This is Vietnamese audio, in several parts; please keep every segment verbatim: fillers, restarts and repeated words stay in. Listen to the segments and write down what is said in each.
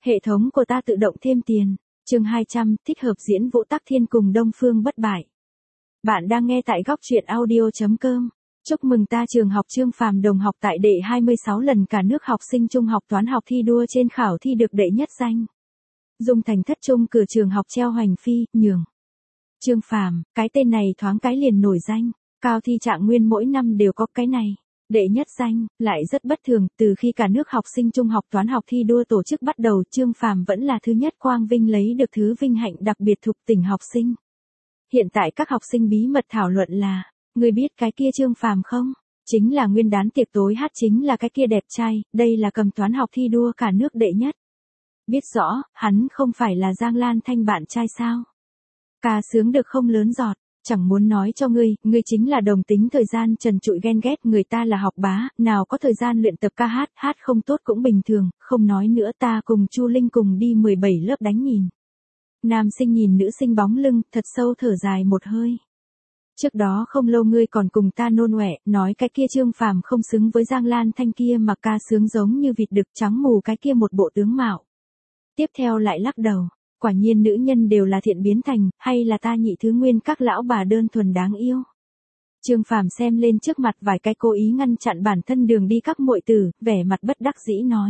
Hệ thống của ta tự động thêm tiền. Chương hai trăm, thích hợp diễn Vũ Tắc Thiên cùng Đông Phương Bất Bại. Bạn đang nghe tại góc truyện audio chấm com. Chúc mừng ta trường học Trương Phàm đồng học tại đệ hai mươi sáu lần cả nước học sinh trung học toán học thi đua trên khảo thi được đệ nhất danh. Dung thành thất trung cửa trường học treo hoành phi, nhường. Trương Phàm, cái tên này thoáng cái liền nổi danh, cao thi trạng nguyên mỗi năm đều có cái này. Đệ nhất danh, lại rất bất thường, từ khi cả nước học sinh trung học toán học thi đua tổ chức bắt đầu, Trương Phàm vẫn là thứ nhất quang vinh lấy được thứ vinh hạnh đặc biệt thuộc tỉnh học sinh. Hiện tại các học sinh bí mật thảo luận là, người biết cái kia Trương Phàm không? Chính là nguyên đán tiệc tối hát chính là cái kia đẹp trai, đây là cầm toán học thi đua cả nước đệ nhất. Biết rõ, hắn không phải là Giang Lan Thanh bạn trai sao? Ca sướng được không lớn giọt. Chẳng muốn nói cho ngươi, ngươi chính là đồng tính thời gian trần trụi ghen ghét, người ta là học bá, nào có thời gian luyện tập ca hát, hát không tốt cũng bình thường, không nói nữa, ta cùng Chu Linh cùng đi mười bảy lớp đánh nhìn. Nam sinh nhìn nữ sinh bóng lưng, thật sâu thở dài một hơi. Trước đó không lâu ngươi còn cùng ta nôn ọe, nói cái kia Trương Phàm không xứng với Giang Lan Thanh kia mà ca sướng giống như vịt đực trắng mù cái kia một bộ tướng mạo. Tiếp theo lại lắc đầu. Quả nhiên nữ nhân đều là thiện biến thành, hay là ta nhị thứ nguyên các lão bà đơn thuần đáng yêu. Trương Phàm xem lên trước mặt vài cái cố ý ngăn chặn bản thân đường đi các muội tử, vẻ mặt bất đắc dĩ nói.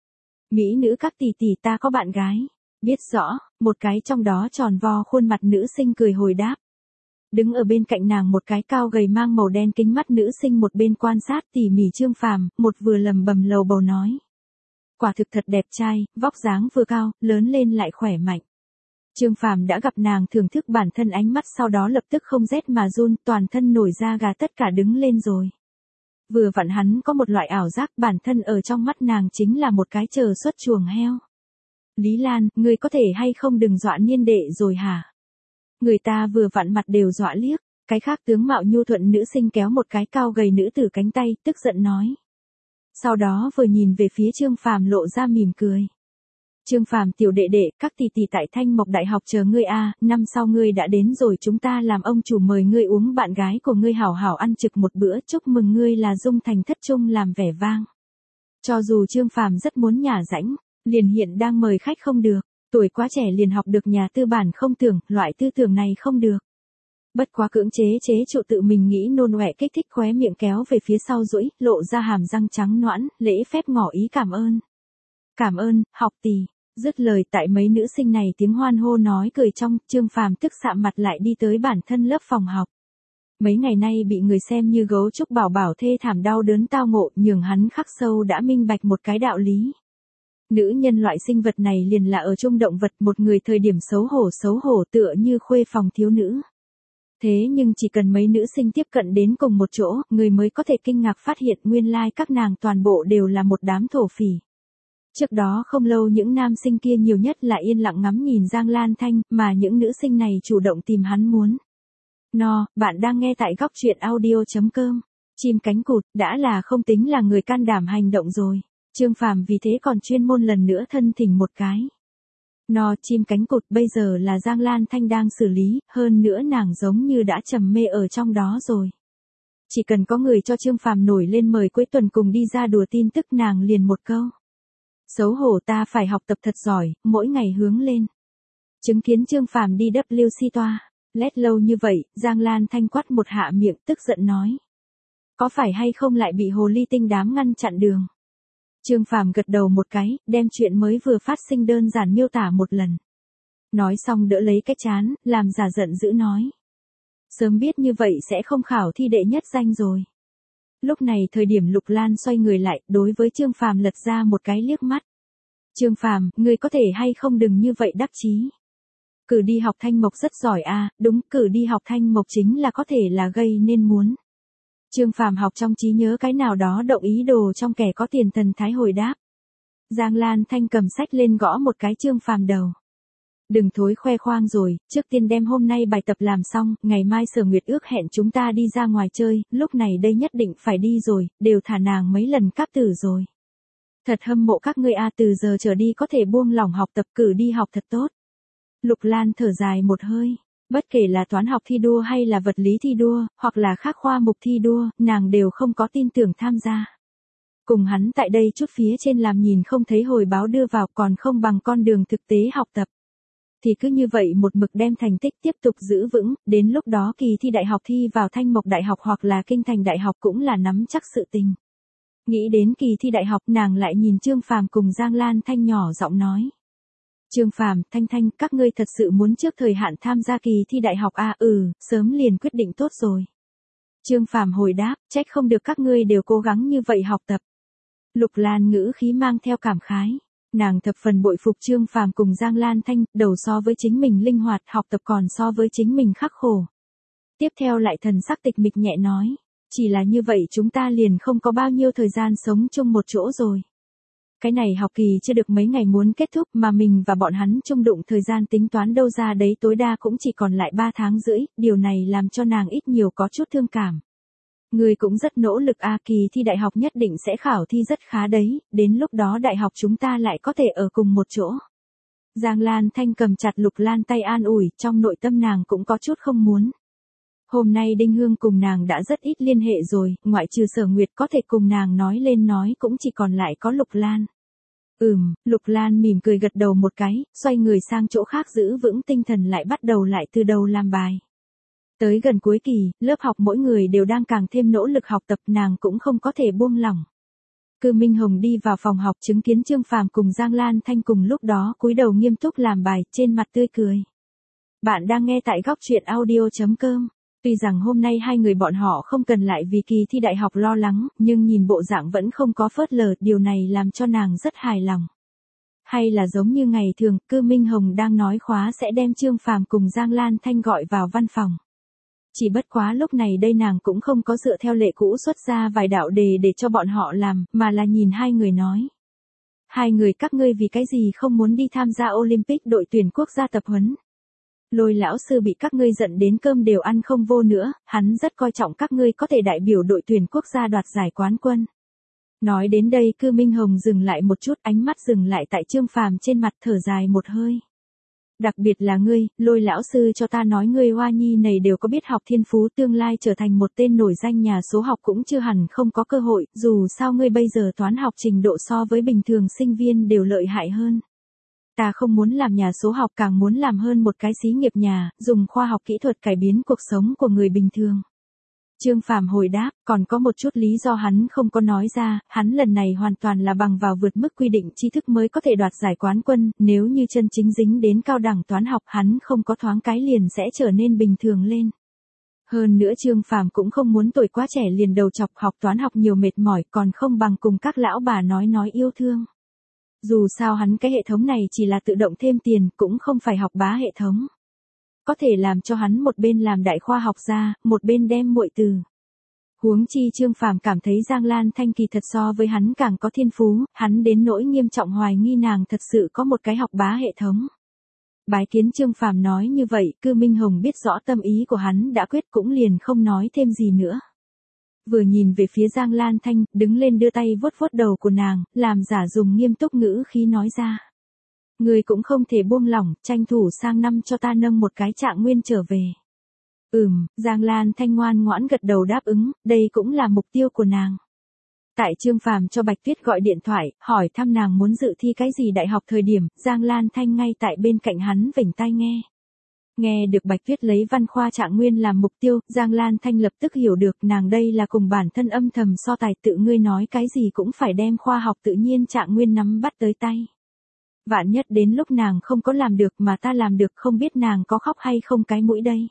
Mỹ nữ các tỷ tỷ ta có bạn gái. Biết rõ, một cái trong đó tròn vo khuôn mặt nữ sinh cười hồi đáp. Đứng ở bên cạnh nàng một cái cao gầy mang màu đen kính mắt nữ sinh một bên quan sát tỉ mỉ Trương Phàm, một vừa lầm bầm lầu bầu nói. Quả thực thật đẹp trai, vóc dáng vừa cao, lớn lên lại khỏe mạnh. Trương Phàm đã gặp nàng thưởng thức bản thân ánh mắt sau đó lập tức không rét mà run, toàn thân nổi da gà tất cả đứng lên rồi. Vừa vặn hắn có một loại ảo giác bản thân ở trong mắt nàng chính là một cái chờ xuất chuồng heo. Lý Lan, ngươi có thể hay không đừng dọa niên đệ rồi hả? Người ta vừa vặn mặt đều dọa liếc, cái khác tướng mạo nhu thuận nữ sinh kéo một cái cao gầy nữ tử cánh tay, tức giận nói. Sau đó vừa nhìn về phía Trương Phàm lộ ra mỉm cười. Trương Phàm tiểu đệ đệ, các tỷ tỷ tại Thanh Mộc Đại học chờ ngươi a, năm sau ngươi đã đến rồi chúng ta làm ông chủ mời ngươi uống bạn gái của ngươi hảo hảo ăn trực một bữa, chúc mừng ngươi là Dung thành thất trung làm vẻ vang. Cho dù Trương Phàm rất muốn nhả rãnh, liền hiện đang mời khách không được, tuổi quá trẻ liền học được nhà tư bản không tưởng, loại tư tưởng này không được. Bất quá cưỡng chế chế trụ tự mình nghĩ nôn ọe kích thích khóe miệng kéo về phía sau duỗi, lộ ra hàm răng trắng nõn, lễ phép ngỏ ý cảm ơn. Cảm ơn, học tỷ. Dứt lời tại mấy nữ sinh này tiếng hoan hô nói cười trong, Trương Phàm tức sạm mặt lại đi tới bản thân lớp phòng học. Mấy ngày nay bị người xem như gấu trúc bảo bảo thê thảm đau đớn tao ngộ, nhường hắn khắc sâu đã minh bạch một cái đạo lý. Nữ nhân loại sinh vật này liền là ở chung động vật, một người thời điểm xấu hổ xấu hổ tựa như khuê phòng thiếu nữ. Thế nhưng chỉ cần mấy nữ sinh tiếp cận đến cùng một chỗ, người mới có thể kinh ngạc phát hiện nguyên lai các nàng toàn bộ đều là một đám thổ phỉ. Trước đó không lâu những nam sinh kia nhiều nhất là yên lặng ngắm nhìn Giang Lan Thanh, mà những nữ sinh này chủ động tìm hắn muốn. No, bạn đang nghe tại góc truyện audio chấm com. Chim cánh cụt, đã là không tính là người can đảm hành động rồi. Trương Phàm vì thế còn chuyên môn lần nữa thân thỉnh một cái. No, chim cánh cụt bây giờ là Giang Lan Thanh đang xử lý, hơn nữa nàng giống như đã trầm mê ở trong đó rồi. Chỉ cần có người cho Trương Phàm nổi lên mời cuối tuần cùng đi ra đùa tin tức nàng liền một câu. Xấu hổ ta phải học tập thật giỏi, mỗi ngày hướng lên. Chứng kiến Trương Phàm đi vê kép xê toa, lét lâu như vậy, Giang Lan Thanh quát một hạ miệng tức giận nói. Có phải hay không lại bị hồ ly tinh đám ngăn chặn đường? Trương Phàm gật đầu một cái, đem chuyện mới vừa phát sinh đơn giản miêu tả một lần. Nói xong đỡ lấy cái chán, làm giả giận dữ nói. Sớm biết như vậy sẽ không khảo thi đệ nhất danh rồi. Lúc này thời điểm Lục Lan xoay người lại, đối với Trương Phàm lật ra một cái liếc mắt. Trương Phàm, ngươi có thể hay không đừng như vậy đắc chí. Cử đi học Thanh Mộc rất giỏi a, đúng, cử đi học Thanh Mộc chính là có thể là gây nên muốn. Trương Phàm học trong trí nhớ cái nào đó động ý đồ trong kẻ có tiền thần thái hồi đáp. Giang Lan Thanh cầm sách lên gõ một cái Trương Phàm đầu. Đừng thối khoe khoang rồi, trước tiên đem hôm nay bài tập làm xong, ngày mai Sở Nguyệt ước hẹn chúng ta đi ra ngoài chơi, lúc này đây nhất định phải đi rồi, đều thả nàng mấy lần cáp tử rồi. Thật hâm mộ các ngươi a, từ giờ trở đi có thể buông lỏng học tập, cử đi học thật tốt. Lục Lan thở dài một hơi, bất kể là toán học thi đua hay là vật lý thi đua, hoặc là khác khoa mục thi đua, nàng đều không có tin tưởng tham gia. Cùng hắn tại đây chút phía trên làm nhìn không thấy hồi báo đưa vào còn không bằng con đường thực tế học tập. Thì cứ như vậy một mực đem thành tích tiếp tục giữ vững, đến lúc đó kỳ thi đại học thi vào Thanh Mộc Đại học hoặc là Kinh Thành Đại học cũng là nắm chắc sự tình. Nghĩ đến kỳ thi đại học nàng lại nhìn Trương Phàm cùng Giang Lan Thanh nhỏ giọng nói. Trương Phàm, Thanh Thanh, các ngươi thật sự muốn trước thời hạn tham gia kỳ thi đại học à? Ừ, sớm liền quyết định tốt rồi. Trương Phàm hồi đáp, trách không được các ngươi đều cố gắng như vậy học tập. Lục Lan ngữ khí mang theo cảm khái. Nàng thập phần bội phục Trương Phàm cùng Giang Lan Thanh, đầu so với chính mình linh hoạt, học tập còn so với chính mình khắc khổ. Tiếp theo lại thần sắc tịch mịch nhẹ nói, chỉ là như vậy chúng ta liền không có bao nhiêu thời gian sống chung một chỗ rồi. Cái này học kỳ chưa được mấy ngày muốn kết thúc mà mình và bọn hắn chung đụng thời gian tính toán đâu ra đấy tối đa cũng chỉ còn lại ba tháng rưỡi, điều này làm cho nàng ít nhiều có chút thương cảm. Người cũng rất nỗ lực a, kỳ thi đại học nhất định sẽ khảo thi rất khá đấy, đến lúc đó đại học chúng ta lại có thể ở cùng một chỗ. Giang Lan Thanh cầm chặt Lục Lan tay an ủi, trong nội tâm nàng cũng có chút không muốn. Hôm nay Đinh Hương cùng nàng đã rất ít liên hệ rồi, ngoại trừ Sở Nguyệt có thể cùng nàng nói lên nói cũng chỉ còn lại có Lục Lan. Ừm, Lục Lan mỉm cười gật đầu một cái, xoay người sang chỗ khác giữ vững tinh thần lại bắt đầu lại từ đầu làm bài. Tới gần cuối kỳ, lớp học mỗi người đều đang càng thêm nỗ lực học tập, nàng cũng không có thể buông lỏng. Cư Minh Hồng đi vào phòng học chứng kiến Trương Phàm cùng Giang Lan Thanh cùng lúc đó cúi đầu nghiêm túc làm bài, trên mặt tươi cười. Bạn đang nghe tại góc truyện audio chấm com. Tuy rằng hôm nay hai người bọn họ không cần lại vì kỳ thi đại học lo lắng, nhưng nhìn bộ dạng vẫn không có phớt lờ, điều này làm cho nàng rất hài lòng. Hay là giống như ngày thường, Cư Minh Hồng đang nói khóa sẽ đem Trương Phàm cùng Giang Lan Thanh gọi vào văn phòng. Chỉ bất quá lúc này đây nàng cũng không có dựa theo lệ cũ xuất ra vài đạo đề để cho bọn họ làm, mà là nhìn hai người nói. Hai người các ngươi vì cái gì không muốn đi tham gia Olympic đội tuyển quốc gia tập huấn? Lôi lão sư bị các ngươi giận đến cơm đều ăn không vô nữa, hắn rất coi trọng các ngươi có thể đại biểu đội tuyển quốc gia đoạt giải quán quân. Nói đến đây Cư Minh Hồng dừng lại một chút, ánh mắt dừng lại tại Trương Phàm trên mặt, thở dài một hơi. Đặc biệt là ngươi, Lôi lão sư cho ta nói ngươi Hoa Nhi này đều có biết học thiên phú, tương lai trở thành một tên nổi danh nhà số học cũng chưa hẳn không có cơ hội, dù sao ngươi bây giờ toán học trình độ so với bình thường sinh viên đều lợi hại hơn. Ta không muốn làm nhà số học, càng muốn làm hơn một cái xí nghiệp nhà, dùng khoa học kỹ thuật cải biến cuộc sống của người bình thường. Trương Phàm hồi đáp, còn có một chút lý do hắn không có nói ra, hắn lần này hoàn toàn là bằng vào vượt mức quy định tri thức mới có thể đoạt giải quán quân, nếu như chân chính dính đến cao đẳng toán học hắn không có thoáng cái liền sẽ trở nên bình thường lên. Hơn nữa Trương Phàm cũng không muốn tuổi quá trẻ liền đầu chọc, học toán học nhiều mệt mỏi, còn không bằng cùng các lão bà nói nói yêu thương. Dù sao hắn cái hệ thống này chỉ là tự động thêm tiền, cũng không phải học bá hệ thống. Có thể làm cho hắn một bên làm đại khoa học gia, một bên đem muội từ. Huống chi Trương Phàm cảm thấy Giang Lan Thanh kỳ thật so với hắn càng có thiên phú, hắn đến nỗi nghiêm trọng hoài nghi nàng thật sự có một cái học bá hệ thống. Bái kiến Trương Phàm nói như vậy, Cư Minh Hồng biết rõ tâm ý của hắn đã quyết cũng liền không nói thêm gì nữa. Vừa nhìn về phía Giang Lan Thanh, đứng lên đưa tay vuốt vuốt đầu của nàng, làm giả dùng nghiêm túc ngữ khí nói ra. Người cũng không thể buông lỏng, tranh thủ sang năm cho ta nâng một cái trạng nguyên trở về. Ừm, Giang Lan Thanh ngoan ngoãn gật đầu đáp ứng, đây cũng là mục tiêu của nàng. Tại Trương Phàm cho Bạch Tuyết gọi điện thoại, hỏi thăm nàng muốn dự thi cái gì đại học thời điểm, Giang Lan Thanh ngay tại bên cạnh hắn vểnh tai nghe. Nghe được Bạch Tuyết lấy văn khoa trạng nguyên làm mục tiêu, Giang Lan Thanh lập tức hiểu được nàng đây là cùng bản thân âm thầm so tài, tự ngươi nói cái gì cũng phải đem khoa học tự nhiên trạng nguyên nắm bắt tới tay. Vạn nhất đến lúc nàng không có làm được mà ta làm được, không biết nàng có khóc hay không cái mũi đây.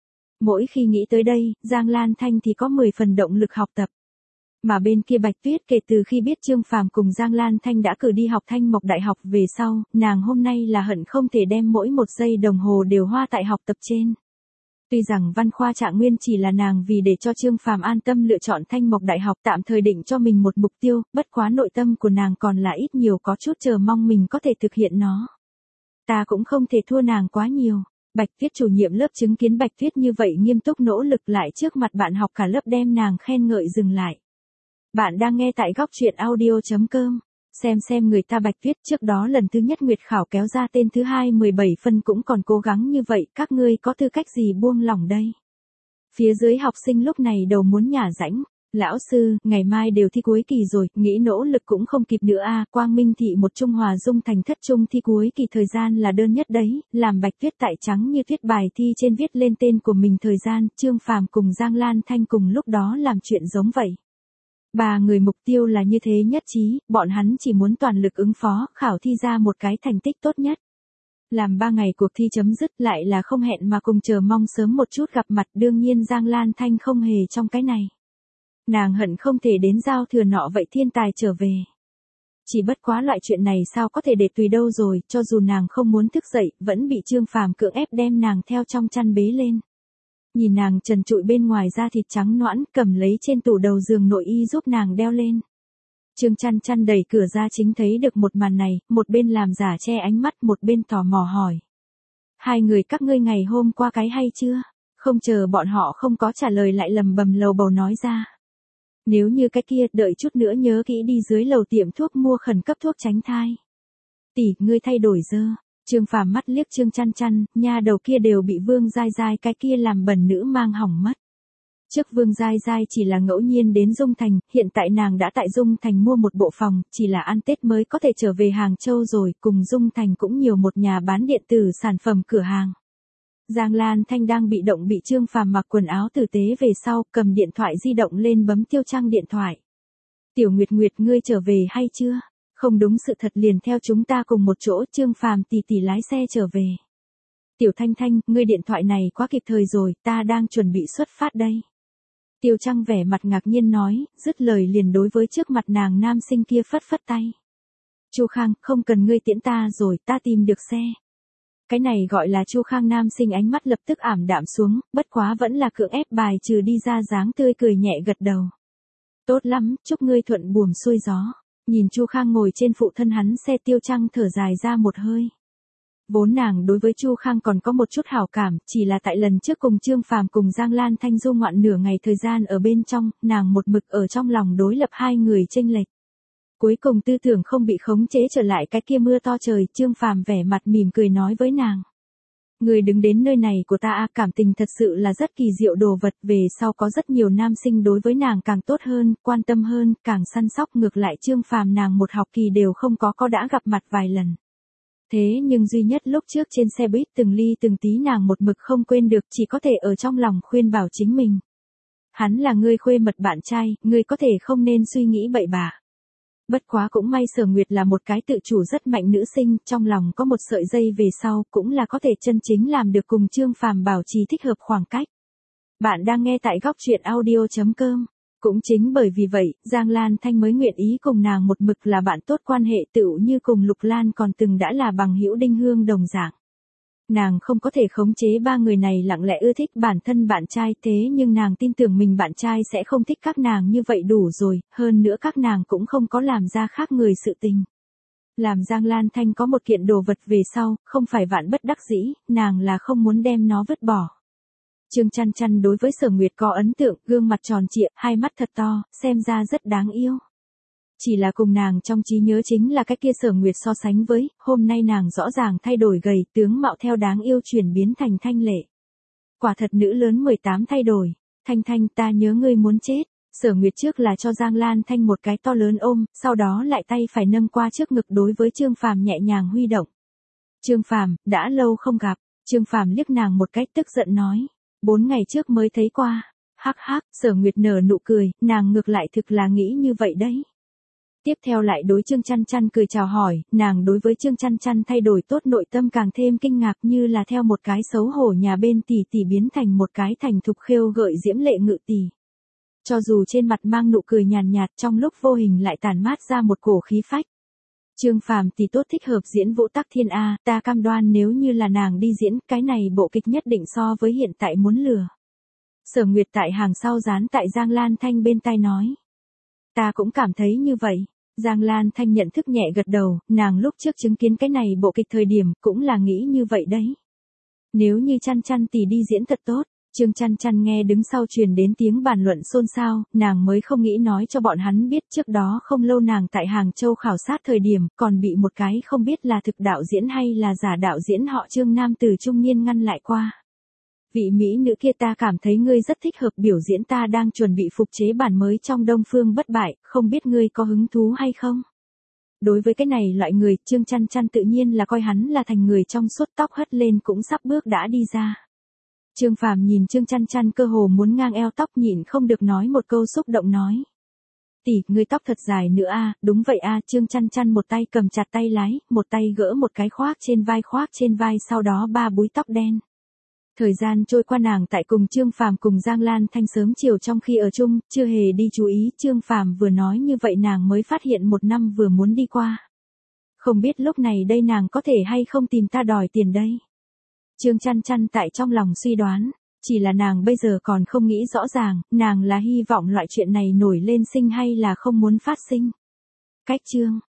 Mỗi khi nghĩ tới đây, Giang Lan Thanh thì có mười phần động lực học tập. Mà bên kia Bạch Tuyết kể từ khi biết Trương Phàm cùng Giang Lan Thanh đã cử đi học Thanh Mộc Đại học về sau, nàng hôm nay là hận không thể đem mỗi một giây đồng hồ đều hoa tại học tập trên. Tuy rằng văn khoa trạng nguyên chỉ là nàng vì để cho Trương Phàm an tâm lựa chọn Thanh Mộc Đại học, tạm thời định cho mình một mục tiêu, bất quá nội tâm của nàng còn là ít nhiều có chút chờ mong mình có thể thực hiện nó. Ta cũng không thể thua nàng quá nhiều. Bạch Tuyết chủ nhiệm lớp chứng kiến Bạch Tuyết như vậy nghiêm túc nỗ lực lại trước mặt bạn học cả lớp đem nàng khen ngợi dừng lại. Bạn đang nghe tại góc truyện audio chấm com. Xem xem người ta Bạch Tuyết trước đó lần thứ nhất nguyệt khảo kéo ra tên thứ hai mười bảy phân cũng còn cố gắng như vậy, các ngươi có tư cách gì buông lỏng đây? Phía dưới học sinh lúc này đầu muốn nhả rãnh. Lão sư, ngày mai đều thi cuối kỳ rồi, nghĩ nỗ lực cũng không kịp nữa a. Quang Minh thị một Trung Hòa Dung thành thất trung thi cuối kỳ thời gian là đơn nhất đấy, làm bạch tuyết tại trắng như tuyết bài thi trên viết lên tên của mình thời gian, Trương Phàm cùng Giang Lan Thanh cùng lúc đó làm chuyện giống vậy. Ba người mục tiêu là như thế nhất trí, bọn hắn chỉ muốn toàn lực ứng phó, khảo thi ra một cái thành tích tốt nhất. Làm ba ngày cuộc thi chấm dứt lại là không hẹn mà cùng chờ mong sớm một chút gặp mặt, đương nhiên Giang Lan Thanh không hề trong cái này. Nàng hận không thể đến giao thừa nọ vậy thiên tài trở về. Chỉ bất quá loại chuyện này sao có thể để tùy đâu rồi, cho dù nàng không muốn thức dậy, vẫn bị Trương Phàm cưỡng ép đem nàng theo trong chăn bế lên. Nhìn nàng trần trụi bên ngoài da thịt trắng nõn, cầm lấy trên tủ đầu giường nội y giúp nàng đeo lên. Trương Chăn Chăn đẩy cửa ra chính thấy được một màn này, một bên làm giả che ánh mắt, một bên tò mò hỏi. Hai người các ngươi ngày hôm qua cái hay chưa? Không chờ bọn họ không có trả lời lại lầm bầm lầu bầu nói ra. Nếu như cái kia, đợi chút nữa nhớ kỹ đi dưới lầu tiệm thuốc mua khẩn cấp thuốc tránh thai. Tỷ, ngươi thay đổi dơ. Trương Phàm mắt liếc Trương Chăn Chăn, nha đầu kia đều bị Vương Giai Giai cái kia làm bẩn nữ mang hỏng mất. Trước Vương Giai Giai chỉ là ngẫu nhiên đến Dung Thành, hiện tại nàng đã tại Dung Thành mua một bộ phòng, chỉ là ăn Tết mới có thể trở về Hàng Châu rồi, cùng Dung Thành cũng nhiều một nhà bán điện tử sản phẩm cửa hàng. Giang Lan Thanh đang bị động bị Trương Phàm mặc quần áo tử tế về sau, cầm điện thoại di động lên bấm tiêu trang điện thoại. Tiểu Nguyệt Nguyệt ngươi trở về hay chưa? Không đúng sự thật liền theo chúng ta cùng một chỗ, Trương Phàm tỷ tỷ lái xe trở về. Tiểu Thanh Thanh, ngươi điện thoại này quá kịp thời rồi, ta đang chuẩn bị xuất phát đây. Tiêu Trăng vẻ mặt ngạc nhiên nói, dứt lời liền đối với trước mặt nàng nam sinh kia phất phất tay. Chu Khang, không cần ngươi tiễn ta rồi, ta tìm được xe. Cái này gọi là Chu Khang nam sinh ánh mắt lập tức ảm đạm xuống, bất quá vẫn là cưỡng ép bài trừ đi ra dáng tươi cười nhẹ gật đầu. Tốt lắm, chúc ngươi thuận buồm xuôi gió. Nhìn Chu Khang ngồi trên phụ thân hắn xe, Tiêu Trăng thở dài ra một hơi. Vốn nàng đối với Chu Khang còn có một chút hảo cảm, chỉ là tại lần trước cùng Trương Phàm cùng Giang Lan Thanh du ngoạn nửa ngày thời gian ở bên trong, nàng một mực ở trong lòng đối lập hai người chênh lệch. Cuối cùng tư tưởng không bị khống chế trở lại cái kia mưa to trời, Trương Phàm vẻ mặt mỉm cười nói với nàng. Người đứng đến nơi này của ta a, cảm tình thật sự là rất kỳ diệu đồ vật, về sau có rất nhiều nam sinh đối với nàng càng tốt hơn, quan tâm hơn, càng săn sóc, ngược lại Trương Phàm nàng một học kỳ đều không có có đã gặp mặt vài lần. Thế nhưng duy nhất lúc trước trên xe buýt từng ly từng tí nàng một mực không quên được, chỉ có thể ở trong lòng khuyên bảo chính mình. Hắn là ngươi khuê mật bạn trai, ngươi có thể không nên suy nghĩ bậy bạ. Bất quá cũng may Sở Nguyệt là một cái tự chủ rất mạnh nữ sinh, trong lòng có một sợi dây về sau, cũng là có thể chân chính làm được cùng Trương Phàm bảo trì thích hợp khoảng cách. Bạn đang nghe tại góc truyện audio chấm com. Cũng chính bởi vì vậy, Giang Lan Thanh mới nguyện ý cùng nàng một mực là bạn tốt, quan hệ tựu như cùng Lục Lan còn từng đã là bằng hữu đinh hương đồng dạng. Nàng không có thể khống chế ba người này lặng lẽ ưa thích bản thân bạn trai, thế nhưng nàng tin tưởng mình bạn trai sẽ không thích các nàng như vậy đủ rồi, hơn nữa các nàng cũng không có làm ra khác người sự tình. Làm Giang Lan Thanh có một kiện đồ vật về sau, không phải vạn bất đắc dĩ, nàng là không muốn đem nó vứt bỏ. Trương Chăn Chăn đối với Sở Nguyệt có ấn tượng, gương mặt tròn trịa, hai mắt thật to, xem ra rất đáng yêu. Chỉ là cùng nàng trong trí nhớ chính là cái kia Sở Nguyệt so sánh với, hôm nay nàng rõ ràng thay đổi gầy, tướng mạo theo đáng yêu chuyển biến thành thanh lệ. Quả thật nữ lớn mười tám thay đổi, Thanh Thanh ta nhớ ngươi muốn chết. Sở Nguyệt trước là cho Giang Lan Thanh một cái to lớn ôm, sau đó lại tay phải nâng qua trước ngực đối với Trương Phàm nhẹ nhàng huy động. Trương Phàm, đã lâu không gặp. Trương Phàm liếc nàng một cách tức giận nói. Bốn ngày trước mới thấy qua. Hắc hắc, Sở Nguyệt nở nụ cười, nàng ngược lại thực là nghĩ như vậy đấy. Tiếp theo lại đối Trương Chăn Chăn cười chào hỏi, nàng đối với Trương Chăn Chăn thay đổi tốt nội tâm càng thêm kinh ngạc, như là theo một cái xấu hổ nhà bên tỷ tỷ biến thành một cái thành thục khêu gợi diễm lệ ngự tỷ. Cho dù trên mặt mang nụ cười nhàn nhạt, trong lúc vô hình lại tản mát ra một cổ khí phách. Trương Phàm tỷ tốt thích hợp diễn Vũ Tắc Thiên a, ta cam đoan nếu như là nàng đi diễn, cái này bộ kịch nhất định so với hiện tại muốn lừa. Sở Nguyệt tại hàng sau dán tại Giang Lan Thanh bên tai nói. Ta cũng cảm thấy như vậy. Giang Lan Thanh nhận thức nhẹ gật đầu, nàng lúc trước chứng kiến cái này bộ kịch thời điểm, cũng là nghĩ như vậy đấy. Nếu như Chăn Chăn tỷ đi diễn thật tốt. Trương Chăn Chăn nghe đứng sau truyền đến tiếng bàn luận xôn xao, nàng mới không nghĩ nói cho bọn hắn biết, trước đó không lâu nàng tại Hàng Châu khảo sát thời điểm, còn bị một cái không biết là thực đạo diễn hay là giả đạo diễn họ Trương nam tử trung niên ngăn lại qua. Vị mỹ nữ kia, ta cảm thấy ngươi rất thích hợp biểu diễn, ta đang chuẩn bị phục chế bản mới trong Đông Phương Bất Bại, không biết ngươi có hứng thú hay không? Đối với cái này loại người, Trương Chăn Chăn tự nhiên là coi hắn là thành người trong suốt, tóc hất lên cũng sắp bước đã đi ra. Trương Phàm nhìn Trương Chăn Chăn cơ hồ muốn ngang eo tóc, nhịn không được nói một câu xúc động nói. Tỷ, ngươi tóc thật dài nữa a. Đúng vậy a. Trương Chăn Chăn một tay cầm chặt tay lái, một tay gỡ một cái khoác trên vai khoác trên vai, sau đó ba búi tóc đen. Thời gian trôi qua, nàng tại cùng Trương Phàm cùng Giang Lan Thanh sớm chiều trong khi ở chung, chưa hề đi chú ý. Trương Phàm vừa nói như vậy nàng mới phát hiện một năm vừa muốn đi qua. Không biết lúc này đây nàng có thể hay không tìm ta đòi tiền đây. Trương Chăn Chăn tại trong lòng suy đoán, chỉ là nàng bây giờ còn không nghĩ rõ ràng, nàng là hy vọng loại chuyện này nổi lên sinh hay là không muốn phát sinh. Cách chương